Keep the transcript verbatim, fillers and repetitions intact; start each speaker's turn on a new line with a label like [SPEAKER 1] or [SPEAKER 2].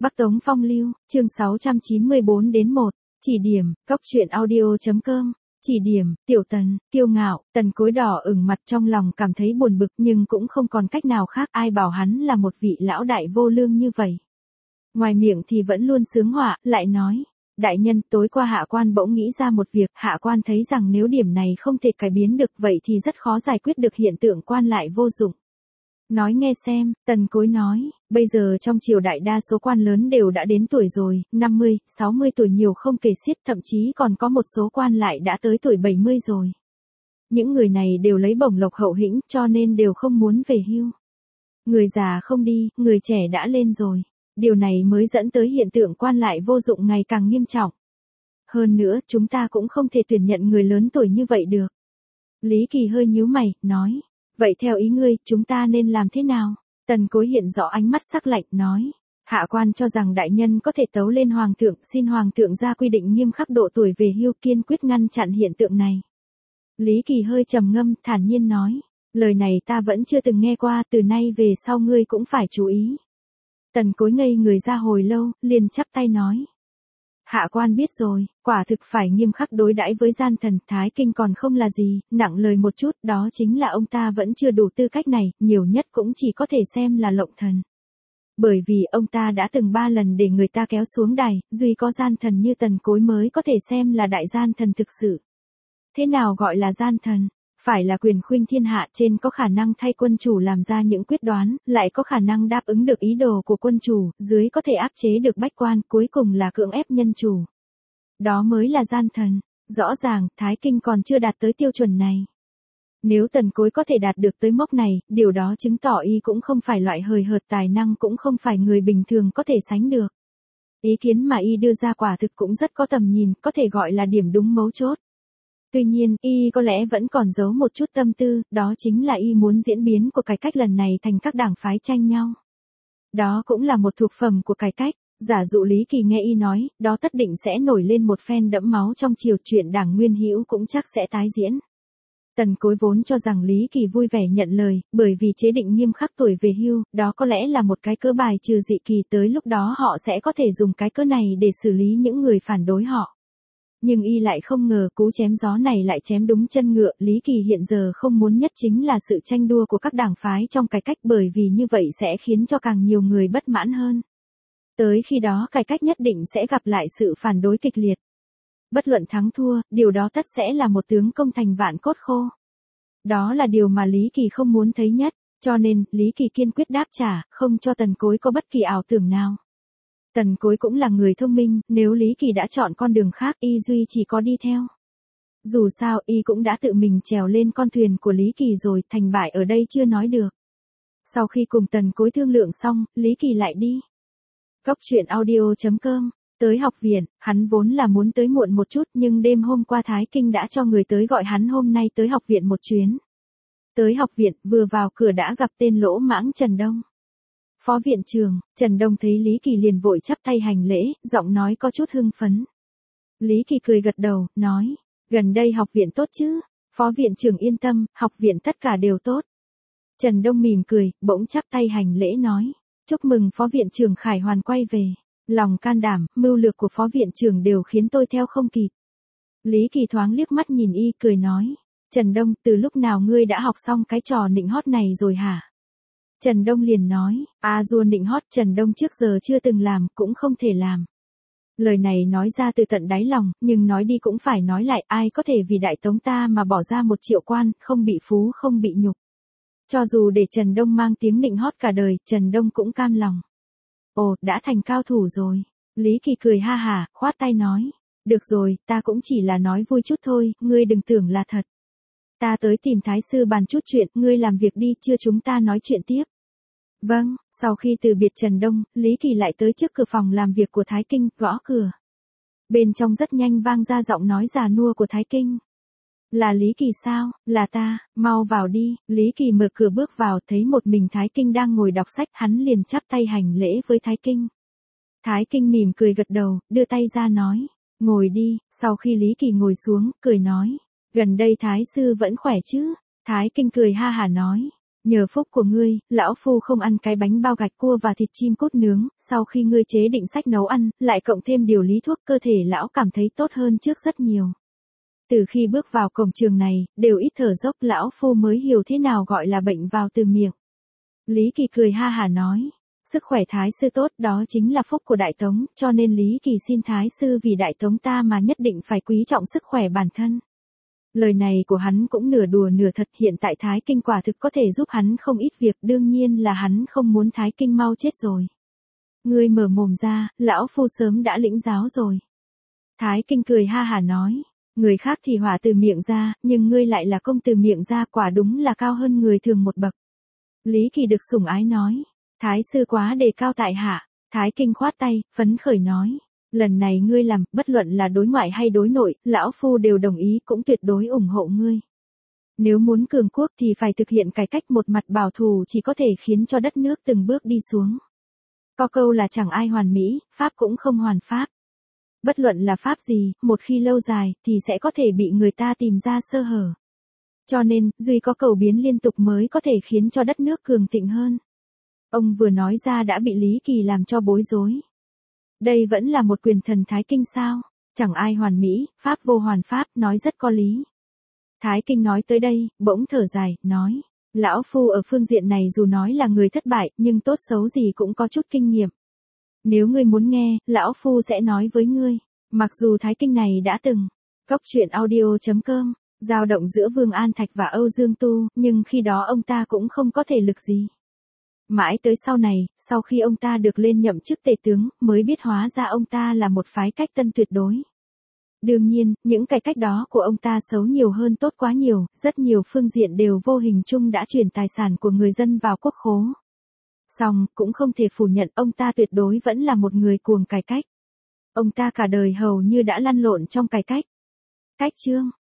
[SPEAKER 1] Bắc Tống Phong Lưu, chương sáu trăm chín mươi bốn đến một, chỉ điểm, cóc truyện audio chấm com, chỉ điểm, Tiểu Tần, kiêu ngạo, Tần Cối đỏ ửng mặt trong lòng cảm thấy buồn bực nhưng cũng không còn cách nào khác, ai bảo hắn là một vị lão đại vô lương như vậy. Ngoài miệng thì vẫn luôn sướng họa, lại nói, đại nhân, tối qua hạ quan bỗng nghĩ ra một việc, hạ quan thấy rằng nếu điểm này không thể cải biến được vậy thì rất khó giải quyết được hiện tượng quan lại vô dụng. Nói nghe xem, Tần Cối nói, bây giờ trong triều đại đa số quan lớn đều đã đến tuổi rồi, năm mươi, sáu mươi tuổi nhiều không kể xiết, thậm chí còn có một số quan lại đã tới tuổi bảy mươi rồi. Những người này đều lấy bổng lộc hậu hĩnh cho nên đều không muốn về hưu. Người già không đi, người trẻ đã lên rồi. Điều này mới dẫn tới hiện tượng quan lại vô dụng ngày càng nghiêm trọng. Hơn nữa, chúng ta cũng không thể tuyển nhận người lớn tuổi như vậy được. Lý Kỳ hơi nhíu mày, nói. Vậy theo ý ngươi, chúng ta nên làm thế nào? Tần Cối hiện rõ ánh mắt sắc lạnh, nói. Hạ quan cho rằng đại nhân có thể tấu lên hoàng thượng, xin hoàng thượng ra quy định nghiêm khắc độ tuổi về hưu, kiên quyết ngăn chặn hiện tượng này. Lý Kỳ hơi trầm ngâm, thản nhiên nói. Lời này ta vẫn chưa từng nghe qua, từ nay về sau ngươi cũng phải chú ý. Tần Cối ngây người ra hồi lâu, liền chắp tay nói. Hạ quan biết rồi, quả thực phải nghiêm khắc đối đãi với gian thần, Thái Kinh còn không là gì, nặng lời một chút, đó chính là ông ta vẫn chưa đủ tư cách này, nhiều nhất cũng chỉ có thể xem là lộng thần. Bởi vì ông ta đã từng ba lần để người ta kéo xuống đài, duy có gian thần như Tần Cối mới có thể xem là đại gian thần thực sự. Thế nào gọi là gian thần? Phải là quyền khuynh thiên hạ, trên có khả năng thay quân chủ làm ra những quyết đoán, lại có khả năng đáp ứng được ý đồ của quân chủ, dưới có thể áp chế được bách quan, cuối cùng là cưỡng ép nhân chủ. Đó mới là gian thần. Rõ ràng, Thái Kinh còn chưa đạt tới tiêu chuẩn này. Nếu Tần Cối có thể đạt được tới mốc này, điều đó chứng tỏ y cũng không phải loại hời hợt, tài năng cũng không phải người bình thường có thể sánh được. Ý kiến mà y đưa ra quả thực cũng rất có tầm nhìn, có thể gọi là điểm đúng mấu chốt. Tuy nhiên, y có lẽ vẫn còn giấu một chút tâm tư, đó chính là y muốn diễn biến của cải cách lần này thành các đảng phái tranh nhau. Đó cũng là một thuộc phẩm của cải cách, giả dụ Lý Kỳ nghe y nói, đó tất định sẽ nổi lên một phen đẫm máu trong triều, chuyện đảng Nguyên Hữu cũng chắc sẽ tái diễn. Tần Cối vốn cho rằng Lý Kỳ vui vẻ nhận lời, bởi vì chế định nghiêm khắc tuổi về hưu, đó có lẽ là một cái cớ bài trừ dị kỳ, tới lúc đó họ sẽ có thể dùng cái cớ này để xử lý những người phản đối họ. Nhưng y lại không ngờ cú chém gió này lại chém đúng chân ngựa, Lý Kỳ hiện giờ không muốn nhất chính là sự tranh đua của các đảng phái trong cải cách, bởi vì như vậy sẽ khiến cho càng nhiều người bất mãn hơn. Tới khi đó cải cách nhất định sẽ gặp lại sự phản đối kịch liệt. Bất luận thắng thua, điều đó tất sẽ là một tướng công thành vạn cốt khô. Đó là điều mà Lý Kỳ không muốn thấy nhất, cho nên, Lý Kỳ kiên quyết đáp trả, không cho Tần Cối có bất kỳ ảo tưởng nào. Tần Cối cũng là người thông minh, nếu Lý Kỳ đã chọn con đường khác, y duy chỉ có đi theo. Dù sao, y cũng đã tự mình trèo lên con thuyền của Lý Kỳ rồi, thành bại ở đây chưa nói được. Sau khi cùng Tần Cối thương lượng xong, Lý Kỳ lại đi. Cóc truyện audio chấm com, tới học viện, hắn vốn là muốn tới muộn một chút nhưng đêm hôm qua Thái Kinh đã cho người tới gọi hắn hôm nay tới học viện một chuyến. Tới học viện, vừa vào cửa đã gặp tên lỗ mãng Trần Đông. Phó viện trưởng, Trần Đông thấy Lý Kỳ liền vội chắp tay hành lễ, giọng nói có chút hưng phấn. Lý Kỳ cười gật đầu, nói, gần đây học viện tốt chứ? Phó viện trưởng yên tâm, học viện tất cả đều tốt. Trần Đông mỉm cười, bỗng chắp tay hành lễ nói, chúc mừng phó viện trưởng Khải Hoàn quay về. Lòng can đảm, mưu lược của phó viện trưởng đều khiến tôi theo không kịp. Lý Kỳ thoáng liếc mắt nhìn y, cười nói, Trần Đông, từ lúc nào ngươi đã học xong cái trò nịnh hót này rồi hả? Trần Đông liền nói, a dua nịnh hót Trần Đông trước giờ chưa từng làm, cũng không thể làm. Lời này nói ra từ tận đáy lòng, nhưng nói đi cũng phải nói lại, ai có thể vì đại tống ta mà bỏ ra một triệu quan, không bị phú không bị nhục. Cho dù để Trần Đông mang tiếng nịnh hót cả đời, Trần Đông cũng cam lòng. Ồ, đã thành cao thủ rồi. Lý Kỳ cười ha hả, khoát tay nói, được rồi, ta cũng chỉ là nói vui chút thôi, ngươi đừng tưởng là thật. Ta tới tìm Thái sư bàn chút chuyện, ngươi làm việc đi, chưa chúng ta nói chuyện tiếp. Vâng, sau khi từ biệt Trần Đông, Lý Kỳ lại tới trước cửa phòng làm việc của Thái Kinh, gõ cửa. Bên trong rất nhanh vang ra giọng nói già nua của Thái Kinh. Là Lý Kỳ sao? Là ta, mau vào đi. Lý Kỳ mở cửa bước vào, thấy một mình Thái Kinh đang ngồi đọc sách, hắn liền chắp tay hành lễ với Thái Kinh. Thái Kinh mỉm cười gật đầu, đưa tay ra nói, ngồi đi. Sau khi Lý Kỳ ngồi xuống, cười nói, gần đây Thái sư vẫn khỏe chứ? Thái Kinh cười ha hả nói, Nhờ phúc của ngươi, lão phu không ăn cái bánh bao gạch cua và thịt chim cút nướng, sau khi ngươi chế định sách nấu ăn, lại cộng thêm điều lý thuốc cơ thể lão cảm thấy tốt hơn trước rất nhiều. Từ khi bước vào cổng trường này, đều ít thở dốc lão phu mới hiểu thế nào gọi là bệnh vào từ miệng. Lý Kỳ cười ha hả nói. Sức khỏe Thái sư tốt đó chính là phúc của Đại Tống, cho nên Lý Kỳ xin Thái sư vì Đại Tống ta mà nhất định phải quý trọng sức khỏe bản thân. Lời này của hắn cũng nửa đùa nửa thật, hiện tại Thái Kinh quả thực có thể giúp hắn không ít việc, đương nhiên là hắn không muốn Thái Kinh mau chết rồi. Ngươi mở mồm ra, lão phu sớm đã lĩnh giáo rồi. Thái Kinh cười ha hả nói, người khác thì hỏa từ miệng ra, nhưng ngươi lại là công từ miệng ra, quả đúng là cao hơn người thường một bậc. Lý Kỳ được sủng ái nói, Thái sư quá đề cao tại hạ. Thái Kinh khoát tay, phấn khởi nói, lần này ngươi làm, bất luận là đối ngoại hay đối nội, lão phu đều đồng ý, cũng tuyệt đối ủng hộ ngươi. Nếu muốn cường quốc thì phải thực hiện cải cách, một mặt bảo thủ chỉ có thể khiến cho đất nước từng bước đi xuống. Có câu là chẳng ai hoàn mỹ, pháp cũng không hoàn pháp. Bất luận là pháp gì, một khi lâu dài, thì sẽ có thể bị người ta tìm ra sơ hở. Cho nên, duy có cầu biến liên tục mới có thể khiến cho đất nước cường thịnh hơn. Ông vừa nói ra đã bị Lý Kỳ làm cho bối rối. Đây vẫn là một quyền thần Thái Kinh sao? Chẳng ai hoàn mỹ, pháp vô hoàn pháp, nói rất có lý. Thái Kinh nói tới đây, bỗng thở dài, nói, lão phu ở phương diện này dù nói là người thất bại, nhưng tốt xấu gì cũng có chút kinh nghiệm. Nếu ngươi muốn nghe, lão phu sẽ nói với ngươi. Mặc dù Thái Kinh này đã từng, cốc truyện audio chấm com, dao động giữa Vương An Thạch và Âu Dương Tu, nhưng khi đó ông ta cũng không có thể lực gì. Mãi tới sau này, sau khi ông ta được lên nhậm chức tể tướng, mới biết hóa ra ông ta là một phái cách tân tuyệt đối. Đương nhiên, những cải cách đó của ông ta xấu nhiều hơn tốt quá nhiều, rất nhiều phương diện đều vô hình chung đã chuyển tài sản của người dân vào quốc khố. Song, cũng không thể phủ nhận ông ta tuyệt đối vẫn là một người cuồng cải cách. Ông ta cả đời hầu như đã lăn lộn trong cải cách. Cách chương